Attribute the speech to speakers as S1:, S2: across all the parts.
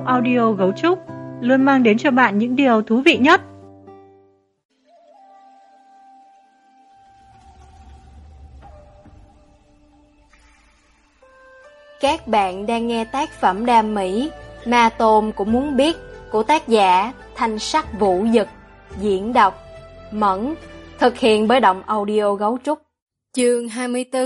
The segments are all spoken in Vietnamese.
S1: audio Gấu Trúc luôn mang đến cho bạn những điều thú vị nhất.
S2: Các bạn đang nghe tác phẩm đam mỹ Ma Tôn Cũng Muốn Biết của tác giả Thanh Sắc Vũ Dực, diễn đọc Mẫn, thực hiện bởi Động Audio Gấu Trúc. Chương 24.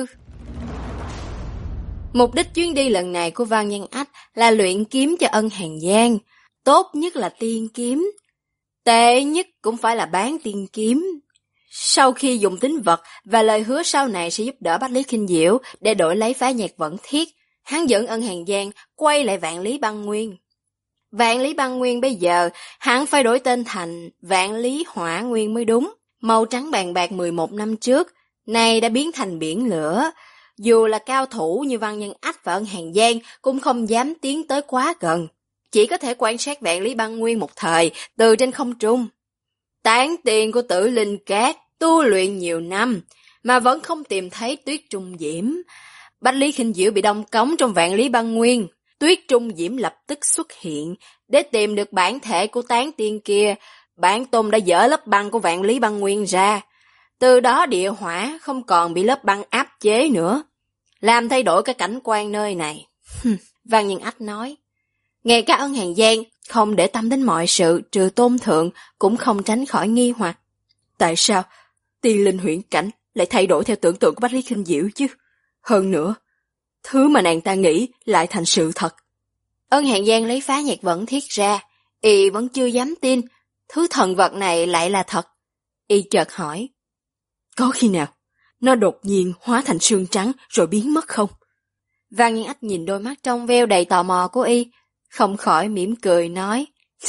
S2: Mục đích chuyến đi lần này của Văn Nhân Ách là luyện kiếm cho Ân Hàn Giang, tốt nhất là tiên kiếm, tệ nhất cũng phải là bán tiên kiếm. Sau khi dùng tín vật và lời hứa sau này sẽ giúp đỡ Bách Lý Kinh Diễu để đổi lấy phá nhạc vẫn thiết, hắn dẫn Ân Hàn Giang quay lại Vạn Lý Băng Nguyên. Vạn Lý Băng Nguyên bây giờ hắn phải đổi tên thành Vạn Lý Hỏa Nguyên mới đúng. Màu trắng bàn bạc 11 năm trước, nay đã biến thành biển lửa. Dù là cao thủ như Văn Nhân Ách và Ân Hàn Giang cũng không dám tiến tới quá gần, chỉ có thể quan sát Vạn Lý Băng Nguyên một thời từ trên không trung. Tán tiền của Tử Linh Cát tu luyện nhiều năm mà vẫn không tìm thấy Tuyết Trung Diễm. Bách Lý Kinh Diễu bị đông cống trong Vạn Lý Băng Nguyên. Tuyết Trung Diễm lập tức xuất hiện. Để tìm được bản thể của tán tiên kia, bản tôn đã dỡ lớp băng của Vạn Lý Băng Nguyên ra. Từ đó địa hỏa không còn bị lớp băng áp chế nữa, làm thay đổi cái cảnh quan nơi này. Văn Nhân Ách nói. Ngay cả Ân Hàn Giang không để tâm đến mọi sự trừ Tôn Thượng cũng không tránh khỏi nghi hoặc. Tại sao tiên linh huyễn cảnh lại thay đổi theo tưởng tượng của Bách Lý Kinh Diễu chứ? Hơn nữa, thứ mà nàng ta nghĩ lại thành sự thật. Ân Hàn Giang lấy phá nhạc vẫn thiết ra, y vẫn chưa dám tin thứ thần vật này lại là thật. Y chợt hỏi, có khi nào nó đột nhiên hóa thành sương trắng rồi biến mất không? Văn Nhân Ách nhìn đôi mắt trong veo đầy tò mò của y, không khỏi mỉm cười nói.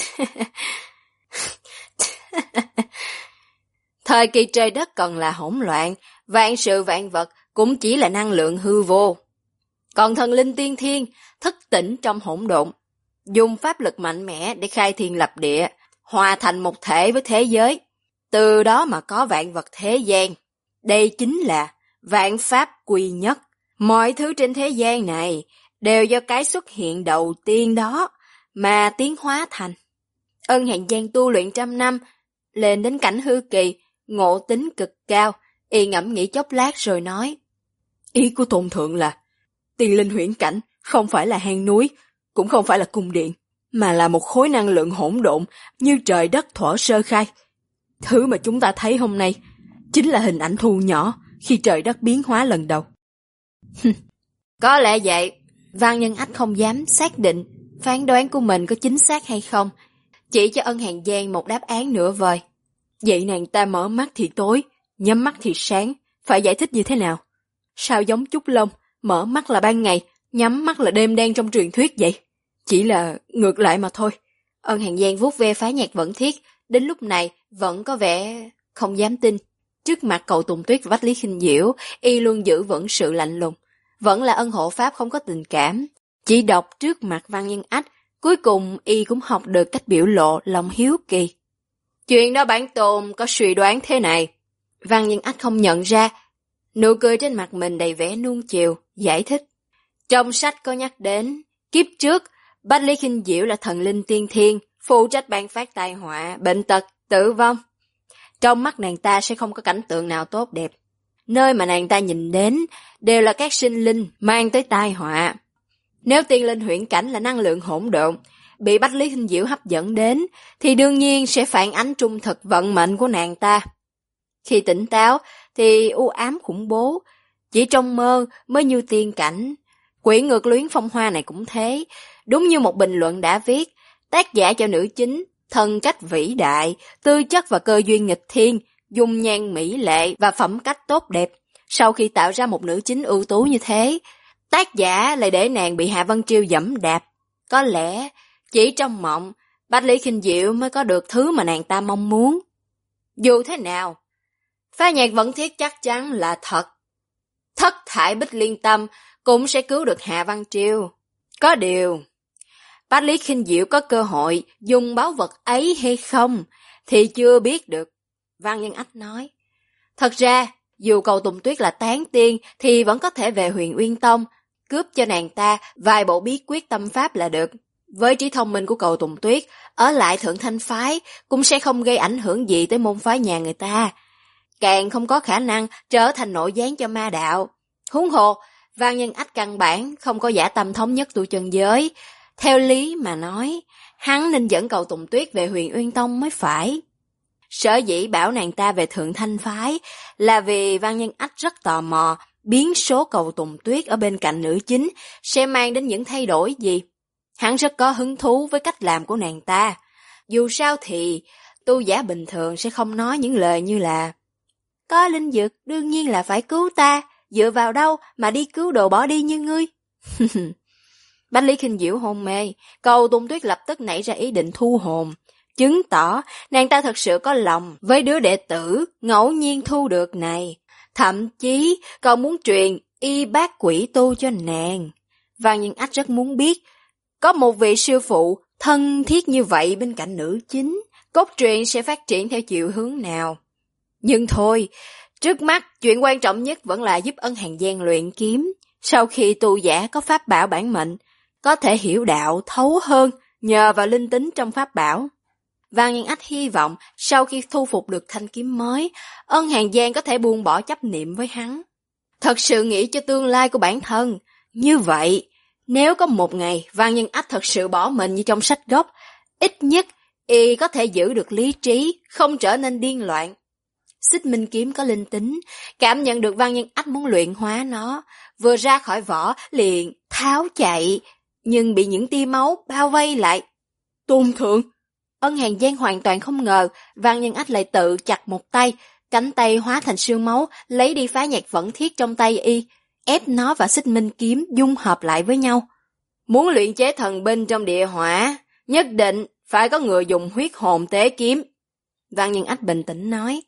S2: Thời kỳ trời đất còn là hỗn loạn, vạn sự vạn vật cũng chỉ là năng lượng hư vô. Còn thần linh tiên thiên thức tỉnh trong hỗn độn, dùng pháp lực mạnh mẽ để khai thiên lập địa, hòa thành một thể với thế giới. Từ đó mà có vạn vật thế gian. Đây chính là vạn pháp quy nhất. Mọi thứ trên thế gian này đều do cái xuất hiện đầu tiên đó mà tiến hóa thành. Ân Hàn Giang tu luyện trăm năm, lên đến cảnh hư kỳ, ngộ tính cực cao. Y ngẫm nghĩ chốc lát rồi nói, ý của Tôn Thượng là tiên linh huyễn cảnh không phải là hang núi, cũng không phải là cung điện, mà là một khối năng lượng hỗn độn như trời đất thuở sơ khai. Thứ mà chúng ta thấy hôm nay chính là hình ảnh thu nhỏ khi trời đất biến hóa lần đầu. Có lẽ vậy. Văn Nhân Ách không dám xác định phán đoán của mình có chính xác hay không, chỉ cho Ân Hàn Giang một đáp án nửa vời. Vậy nàng ta mở mắt thì tối, nhắm mắt thì sáng, phải giải thích như thế nào? Sao giống Trúc Long, mở mắt là ban ngày, nhắm mắt là đêm đen trong truyền thuyết vậy? Chỉ là ngược lại mà thôi. Ân Hàn Giang vuốt ve phá nhạc vẫn thiết, đến lúc này vẫn có vẻ không dám tin. Trước mặt Cầu Tùng Tuyết và Bách Lý Kinh Diễu, y luôn giữ vững sự lạnh lùng, vẫn là ân hộ pháp không có tình cảm. Chỉ đọc trước mặt Văn Nhân Ách, cuối cùng y cũng học được cách biểu lộ lòng hiếu kỳ. Chuyện đó bản tôn có suy đoán thế này. Văn Nhân Ách không nhận ra, nụ cười trên mặt mình đầy vẻ nuông chiều, giải thích. Trong sách có nhắc đến, kiếp trước, Bách Lý Kinh Diễu là thần linh tiên thiên, phụ trách ban phát tai họa, bệnh tật, tử vong. Trong mắt nàng ta sẽ không có cảnh tượng nào tốt đẹp. Nơi mà nàng ta nhìn đến đều là các sinh linh mang tới tai họa. Nếu tiên linh huyễn cảnh là năng lượng hỗn độn, bị Bách Lý Kinh Diễu hấp dẫn đến, thì đương nhiên sẽ phản ánh trung thực vận mệnh của nàng ta. Khi tỉnh táo thì u ám khủng bố, chỉ trong mơ mới như tiên cảnh. Quỷ ngược luyến phong hoa này cũng thế, đúng như một bình luận đã viết, tác giả cho nữ chính, thân cách vĩ đại, tư chất và cơ duyên nghịch thiên, dung nhan mỹ lệ và phẩm cách tốt đẹp. Sau khi tạo ra một nữ chính ưu tú như thế, tác giả lại để nàng bị Hạ Văn Triều dẫm đạp. Có lẽ chỉ trong mộng, Bách Lý Kinh Diễu mới có được thứ mà nàng ta mong muốn. Dù thế nào, phá nhạc vẫn thiết chắc chắn là thật. Thất thải Bích Liên Tâm cũng sẽ cứu được Hạ Văn Triều. Có điều, Bách Lý Kinh Diễu có cơ hội dùng báu vật ấy hay không thì chưa biết được. Văn Nhân Ách nói. Thật ra, dù Cầu Tùng Tuyết là tán tiên thì vẫn có thể về Huyền Uyên Tông, cướp cho nàng ta vài bộ bí quyết tâm pháp là được. Với trí thông minh của Cầu Tùng Tuyết, ở lại Thượng Thanh Phái cũng sẽ không gây ảnh hưởng gì tới môn phái nhà người ta. Càng không có khả năng trở thành nội gián cho ma đạo. Huống hồ, Văn Nhân Ách căn bản không có dã tâm thống nhất tu chân giới. Theo lý mà nói, hắn nên dẫn Cầu Tùng Tuyết về Huyền Uyên Tông mới phải. Sở dĩ bảo nàng ta về Thượng Thanh Phái là vì Văn Nhân Ách rất tò mò biến số Cầu Tùng Tuyết ở bên cạnh nữ chính sẽ mang đến những thay đổi gì. Hắn rất có hứng thú với cách làm của nàng ta. Dù sao thì tu giả bình thường sẽ không nói những lời như là có linh dược đương nhiên là phải cứu ta, dựa vào đâu mà đi cứu đồ bỏ đi như ngươi. Bách Lý Khinh Diễu hôn mê, Cầu Tùng Tuyết lập tức nảy ra ý định thu hồn, chứng tỏ nàng ta thật sự có lòng với đứa đệ tử ngẫu nhiên thu được này. Thậm chí còn muốn truyền y bát quỷ tu cho nàng. Văn Nhân Ách rất muốn biết, có một vị sư phụ thân thiết như vậy bên cạnh nữ chính, cốt truyện sẽ phát triển theo chiều hướng nào. Nhưng thôi, trước mắt chuyện quan trọng nhất vẫn là giúp Ân Hàn Giang luyện kiếm. Sau khi tu giả có pháp bảo bản mệnh, có thể hiểu đạo thấu hơn nhờ vào linh tính trong pháp bảo. Văn Nhân Ách hy vọng sau khi thu phục được thanh kiếm mới, Ân Hàn Giang có thể buông bỏ chấp niệm với hắn. Thật sự nghĩ cho tương lai của bản thân. Như vậy, nếu có một ngày Văn Nhân Ách thật sự bỏ mình như trong sách gốc, ít nhất y có thể giữ được lý trí, không trở nên điên loạn. Xích Minh kiếm có linh tính, cảm nhận được Văn Nhân Ách muốn luyện hóa nó, vừa ra khỏi vỏ liền tháo chạy, nhưng bị những tia máu bao vây lại. Tôn thượng! Ân Hàn Giang hoàn toàn không ngờ Văn Nhân Ách lại tự chặt một tay, cánh tay hóa thành sương máu, lấy đi phá nhạc vẫn thiết trong tay y, ép nó và Xích Minh kiếm dung hợp lại với nhau. Muốn luyện chế thần binh trong địa hỏa, nhất định phải có người dùng huyết hồn tế kiếm. Văn Nhân Ách bình tĩnh nói,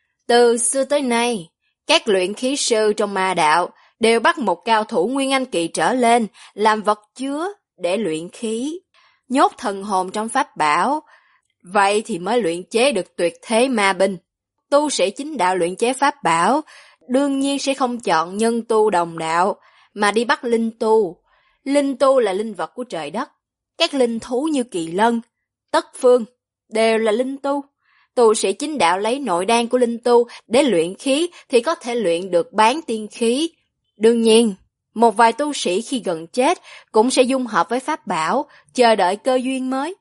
S2: từ xưa tới nay, các luyện khí sư trong ma đạo đều bắt một cao thủ nguyên anh kỳ trở lên làm vật chứa để luyện khí, nhốt thần hồn trong pháp bảo, vậy thì mới luyện chế được tuyệt thế ma binh. Tu sĩ chính đạo luyện chế pháp bảo, đương nhiên sẽ không chọn nhân tu đồng đạo, mà đi bắt linh tu. Linh tu là linh vật của trời đất. Các linh thú như kỳ lân, tất phương, đều là linh tu. Tu sĩ chính đạo lấy nội đan của linh tu để luyện khí thì có thể luyện được bán tiên khí. Đương nhiên, một vài tu sĩ khi gần chết cũng sẽ dung hợp với pháp bảo, chờ đợi cơ duyên mới.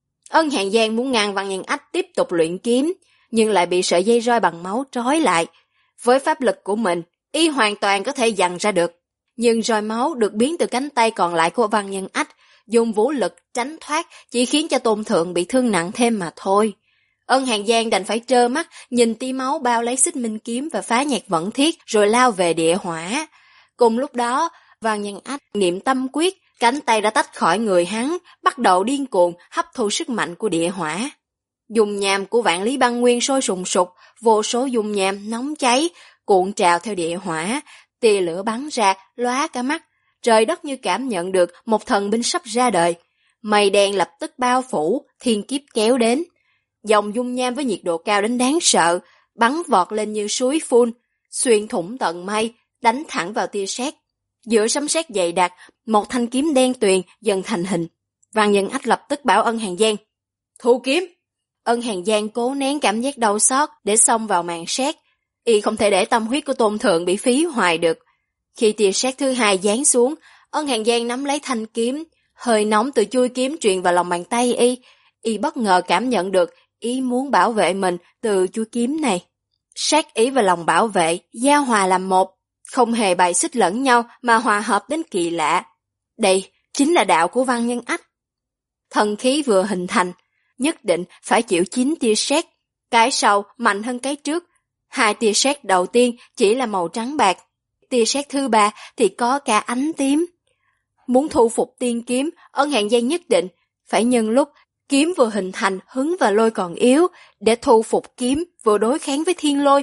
S2: Ân Hàn Giang muốn ngăn Văn Nhân Ách tiếp tục luyện kiếm, nhưng lại bị sợi dây roi bằng máu trói lại. Với pháp lực của mình, y hoàn toàn có thể dằn ra được. Nhưng roi máu được biến từ cánh tay còn lại của Văn Nhân Ách, dùng vũ lực tránh thoát chỉ khiến cho Tôn thượng bị thương nặng thêm mà thôi. Ân Hàn Giang đành phải trơ mắt nhìn tia máu bao lấy Xích Minh kiếm và phá nhạc vẫn thiết rồi lao về địa hỏa. Cùng lúc đó, Văn Nhân Ách niệm tâm quyết, cánh tay đã tách khỏi người hắn, bắt đầu điên cuồng hấp thu sức mạnh của địa hỏa. Dung nham của vạn lý băng nguyên sôi sùng sục, vô số dung nham nóng cháy, cuộn trào theo địa hỏa, tia lửa bắn ra, lóa cả mắt. Trời đất như cảm nhận được một thần binh sắp ra đời. Mây đen lập tức bao phủ, thiên kiếp kéo đến. Dòng dung nham với nhiệt độ cao đến đáng sợ, bắn vọt lên như suối phun, xuyên thủng tận mây, đánh thẳng vào tia sét. Giữa sấm sét dày đặc, một thanh kiếm đen tuyền dần thành hình. Văn Nhân Ách lập tức bảo Ân Hàn Giang, thu kiếm. Ân Hàn Giang cố nén cảm giác đau xót để xông vào màn sét. Y không thể để tâm huyết của Tôn thượng bị phí hoài được. Khi tia sét thứ hai giáng xuống, Ân Hàn Giang nắm lấy thanh kiếm, hơi nóng từ chuôi kiếm truyền vào lòng bàn tay y. Y bất ngờ cảm nhận được ý muốn bảo vệ mình từ chuôi kiếm này. Sát ý và lòng bảo vệ giao hòa làm một, không hề bài xích lẫn nhau mà hòa hợp đến kỳ lạ. Đây chính là đạo của Văn Nhân Ách. Thần khí vừa hình thành, nhất định phải chịu 9 tia sét, cái sau mạnh hơn cái trước. 2 tia sét đầu tiên chỉ là màu trắng bạc, tia sét thứ 3 thì có cả ánh tím. Muốn thu phục tiên kiếm, Ân Hàn Giang nhất định phải nhân lúc kiếm vừa hình thành hứng và lôi còn yếu để thu phục kiếm vừa đối kháng với thiên lôi.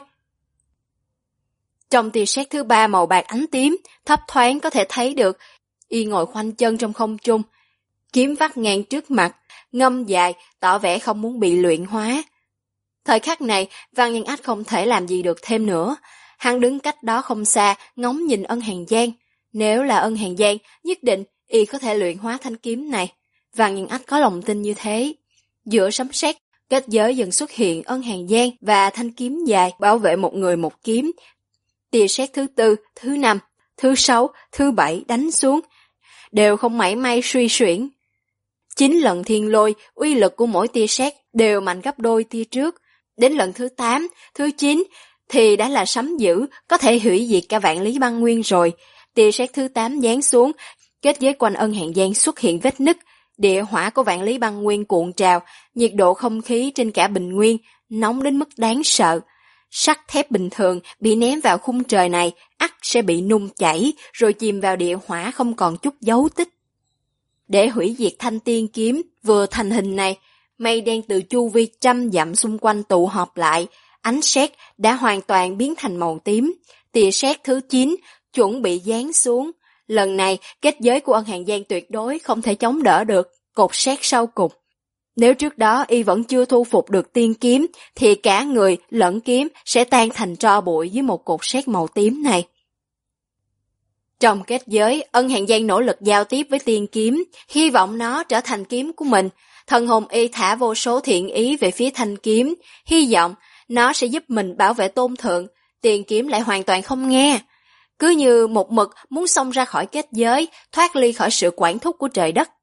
S2: Trong tia sét thứ 3 màu bạc ánh tím, thấp thoáng có thể thấy được y ngồi khoanh chân trong không trung, kiếm vắt ngang trước mặt, ngâm dài tỏ vẻ không muốn bị luyện hóa. Thời khắc này, Văn Nhân Ách không thể làm gì được thêm nữa. Hắn đứng cách đó không xa, ngóng nhìn Ân Hàn Giang. Nếu là Ân Hàn Giang, nhất định y có thể luyện hóa thanh kiếm này. Văn Nhân Ách có lòng tin như thế. Giữa sấm sét, kết giới dần xuất hiện Ân Hàn Giang và thanh kiếm dài bảo vệ một người một kiếm. Tia sét thứ 4, thứ 5, thứ 6, thứ 7 đánh xuống, đều không mảy may suy xuyển. 9 lần thiên lôi, uy lực của mỗi tia sét đều mạnh gấp đôi tia trước. Đến lần thứ 8, thứ 9 thì đã là sấm dữ, có thể hủy diệt cả vạn lý băng nguyên rồi. Tia sét thứ 8 giáng xuống, kết giới quanh Ân Hàn Giang xuất hiện vết nứt, địa hỏa của vạn lý băng nguyên cuộn trào, nhiệt độ không khí trên cả bình nguyên nóng đến mức đáng sợ. Sắt thép bình thường bị ném vào khung trời này ắt sẽ bị nung chảy rồi chìm vào địa hỏa không còn chút dấu tích. Để hủy diệt thanh tiên kiếm vừa thành hình này, mây đen từ chu vi 100 dặm xung quanh tụ họp lại, ánh sét đã hoàn toàn biến thành màu tím. Tia sét thứ 9 chuẩn bị giáng xuống. Lần này, kết giới của Ân Hàn Giang tuyệt đối không thể chống đỡ được cột sét sau cùng. Nếu trước đó y vẫn chưa thu phục được tiên kiếm, thì cả người lẫn kiếm sẽ tan thành tro bụi dưới một cột sét màu tím này. Trong kết giới, Ân Hàn Giang nỗ lực giao tiếp với tiên kiếm, hy vọng nó trở thành kiếm của mình. Thần hồn y thả vô số thiện ý về phía thanh kiếm, hy vọng nó sẽ giúp mình bảo vệ tôn thượng. Tiên kiếm lại hoàn toàn không nghe. Cứ như một mực muốn xông ra khỏi kết giới, thoát ly khỏi sự quản thúc của trời đất.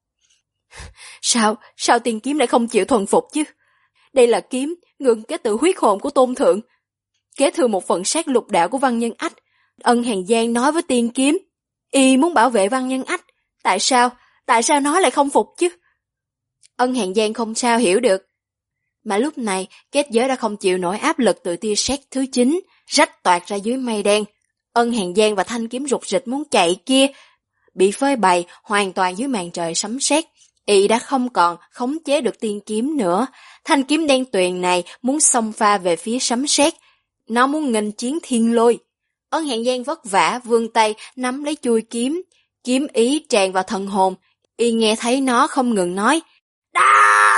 S2: Sao tiên kiếm lại không chịu thuần phục chứ? Đây là kiếm ngưng kết từ huyết hồn của tôn thượng, kế thừa một phần sát lục đạo của Văn Nhân Ách. Ân Hàn Giang nói với tiên kiếm, y muốn bảo vệ Văn Nhân Ách. Tại sao nó lại không phục chứ? Ân Hàn Giang không sao hiểu được. Mà lúc này, kết giới đã không chịu nổi áp lực từ tia sét thứ 9, rách toạc ra dưới mây đen. Ân Hàn Giang và thanh kiếm rục rịch muốn chạy kia, bị phơi bày hoàn toàn dưới màn trời sấm sét. Y đã không còn khống chế được tiên kiếm nữa. Thanh kiếm đen tuyền này muốn xông pha về phía sấm sét. Nó muốn nghênh chiến thiên lôi. Ân Hàn Giang vất vả vươn tay nắm lấy chuôi kiếm. Kiếm ý tràn vào thần hồn. Y nghe thấy nó không ngừng nói, đan,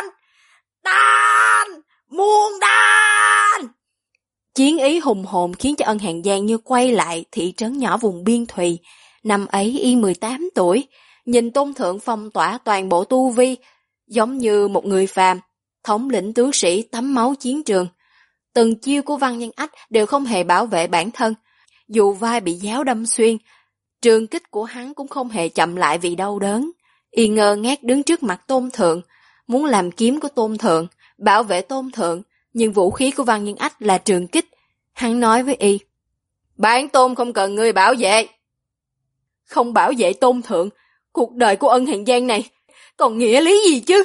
S2: muôn đan. Chiến ý hùng hồn khiến cho Ân Hàn Giang như quay lại thị trấn nhỏ vùng biên thùy. Năm ấy y 18 tuổi, nhìn tôn thượng phong tỏa toàn bộ tu vi, giống như một người phàm, thống lĩnh tướng sĩ tắm máu chiến trường. Từng chiêu của Văn Nhân Ách đều không hề bảo vệ bản thân, dù vai bị giáo đâm xuyên, trường kích của hắn cũng không hề chậm lại vì đau đớn. Y ngơ ngác đứng trước mặt tôn thượng, muốn làm kiếm của tôn thượng, bảo vệ tôn thượng, nhưng vũ khí của Văn Nhân Ách là trường kích. Hắn nói với y, bản tôn không cần người bảo vệ. Không bảo vệ tôn thượng, cuộc đời của Ân Hàn Giang này còn nghĩa lý gì chứ?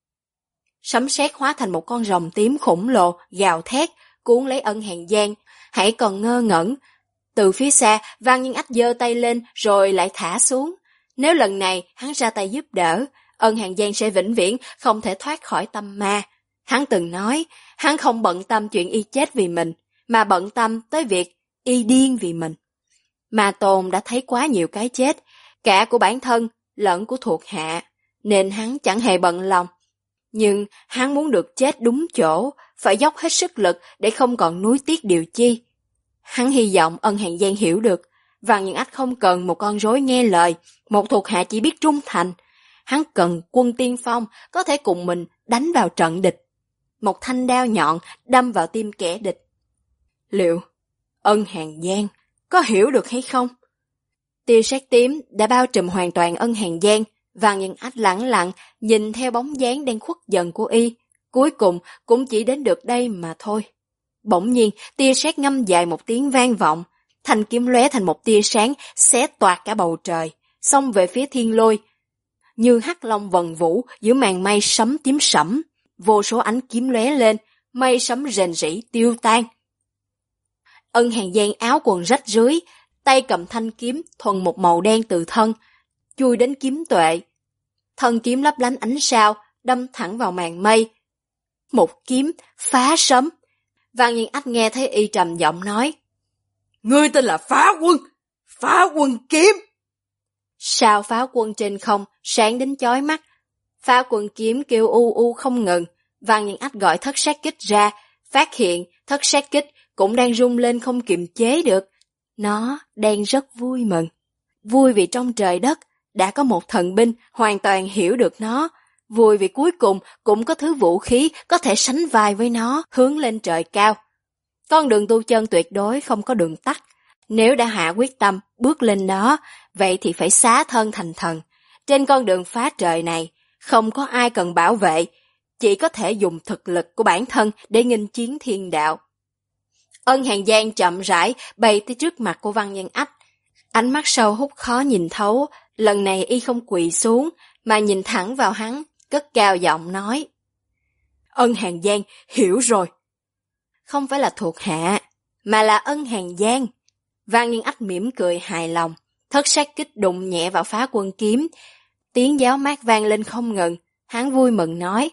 S2: Sấm sét hóa thành một con rồng tím khổng lồ, gào thét, cuốn lấy Ân Hàn Giang. Hãy còn ngơ ngẩn. Từ phía xa, Văn Nhân Ách giơ tay lên rồi lại thả xuống. Nếu lần này hắn ra tay giúp đỡ, Ân Hàn Giang sẽ vĩnh viễn không thể thoát khỏi tâm ma. Hắn từng nói, hắn không bận tâm chuyện y chết vì mình, mà bận tâm tới việc y điên vì mình. Ma Tôn đã thấy quá nhiều cái chết, cả của bản thân lẫn của thuộc hạ, nên hắn chẳng hề bận lòng. Nhưng hắn muốn được chết đúng chỗ, phải dốc hết sức lực để không còn nuối tiếc điều chi. Hắn hy vọng Ân Hàn Giang hiểu được, Văn Nhân Ách không cần một con rối nghe lời, một thuộc hạ chỉ biết trung thành. Hắn cần quân tiên phong có thể cùng mình đánh vào trận địch. Một thanh đao nhọn đâm vào tim kẻ địch. Liệu Ân Hàn Giang có hiểu được hay không? Tia sét tím đã bao trùm hoàn toàn Ân Hàn Giang. Văn Nhân Ách lẳng lặng nhìn theo bóng dáng đang khuất dần của y, cuối cùng cũng chỉ đến được đây mà thôi. Bỗng nhiên, tia sét ngâm dài một tiếng vang vọng, thanh kiếm lóe thành một tia sáng xé toạc cả bầu trời, xông về phía thiên lôi. Như hắc long vần vũ giữa màn mây sấm tím sẫm, vô số ánh kiếm lóe lên, mây sấm rền rĩ tiêu tan. Ân Hàn Giang áo quần rách rưới, tay cầm thanh kiếm thuần một màu đen từ thân, chui đến kiếm tuệ. Thân kiếm lấp lánh ánh sao, đâm thẳng vào màn mây. Một kiếm phá sấm. Văn Nhân Ách nghe thấy y trầm giọng nói, ngươi tên là Phá Quân kiếm. Sao Phá Quân trên không sáng đến chói mắt. Phá Quân kiếm kêu u u không ngừng. Văn Nhân Ách gọi thất sát kích ra, phát hiện thất sát kích cũng đang rung lên không kiềm chế được. Nó đang rất vui mừng. Vui vì trong trời đất đã có một thần binh hoàn toàn hiểu được nó, vui vì cuối cùng cũng có thứ vũ khí có thể sánh vai với nó hướng lên trời cao. Con đường tu chân tuyệt đối không có đường tắt. Nếu đã hạ quyết tâm bước lên đó, vậy thì phải xá thân thành thần. Trên con đường phá trời này, không có ai cần bảo vệ, chỉ có thể dùng thực lực của bản thân để nghênh chiến thiên đạo. Ân Hàn Giang chậm rãi bay tới trước mặt của Văn Nhân Ách. Ánh mắt sâu hút khó nhìn thấu, lần này y không quỳ xuống, mà nhìn thẳng vào hắn, cất cao giọng nói. Ân Hàn Giang, hiểu rồi. Không phải là thuộc hạ, mà là Ân Hàn Giang. Văn Nhân Ách mỉm cười hài lòng, thất sát kích đụng nhẹ vào Phá Quân kiếm. Tiếng giáo mát vang lên không ngừng, hắn vui mừng nói.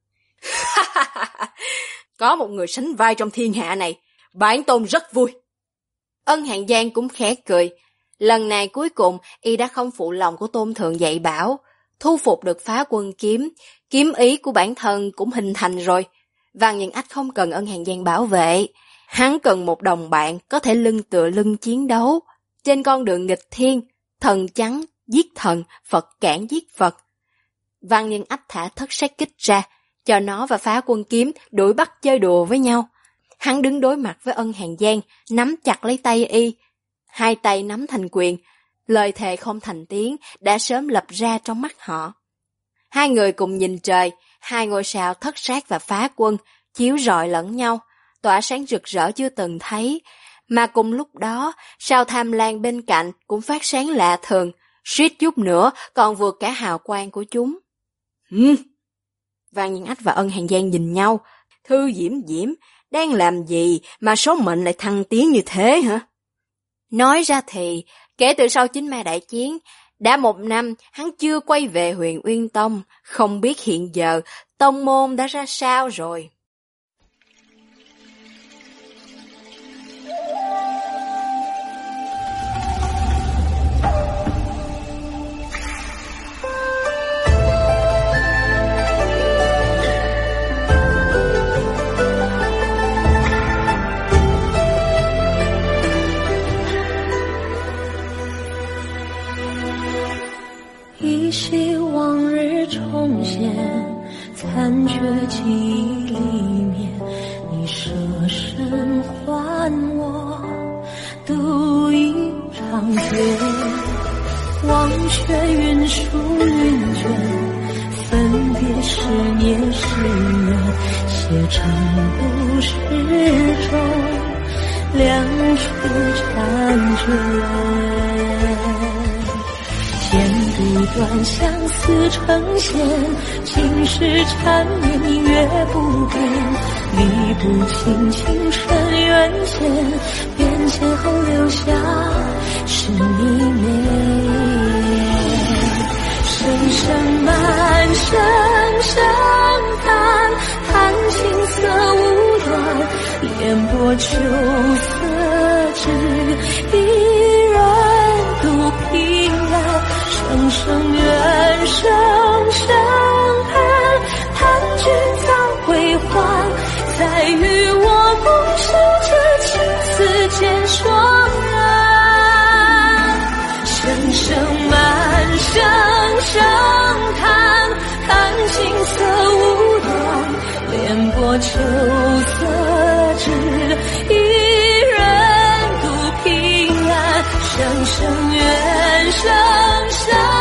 S2: Có một người sánh vai trong thiên hạ này, bản tôn rất vui. Ân Hàn Giang cũng khẽ cười. Lần này cuối cùng y đã không phụ lòng của Tôn Thượng dạy bảo, thu phục được Phá Quân kiếm, kiếm ý của bản thân cũng hình thành rồi. Văn Nhân Ách không cần Ân Hàn Giang bảo vệ, hắn cần một đồng bạn có thể lưng tựa lưng chiến đấu. Trên con đường nghịch thiên, thần trắng giết thần, Phật cản giết Phật. Văn Nhân Ách thả thất sát kích ra, cho nó và Phá Quân kiếm đuổi bắt chơi đùa với nhau. Hắn đứng đối mặt với Ân Hàn Giang, nắm chặt lấy tay y. Hai tay nắm thành quyền, lời thề không thành tiếng đã sớm lập ra trong mắt họ. Hai người cùng nhìn trời, hai ngôi sao thất sát và Phá Quân chiếu rọi lẫn nhau, tỏa sáng rực rỡ chưa từng thấy. Mà cùng lúc đó, sao Tham Lang bên cạnh cũng phát sáng lạ thường, suýt chút nữa còn vượt cả hào quang của chúng. Văn Nhân Ách và Ân Hàn Giang nhìn nhau. Thư Diễm Diễm, đang làm gì mà số mệnh lại thăng tiến như thế hả? Nói ra thì, kể từ sau Chính Ma Đại Chiến, đã 1 năm hắn chưa quay về Huyền Uyên Tông, không biết hiện giờ tông môn đã ra sao rồi.
S3: 依稀往日重现，残缺记忆里面，你舍身还我度一场劫。忘却云舒云卷，分别是年是月，写成故事中两处缠卷。剪不断相思成线，情是缠绵月不变，理不清情深缘浅，变迁后留下是你美。声声满声声叹，叹青涩无端，烟波秋色只一人独凭栏。声声怨，声声恨，叹君早归还，再与我共守这青丝渐霜染。声声满，声声叹，叹青涩无端，莲波秋色只一人独凭栏。声声怨，声声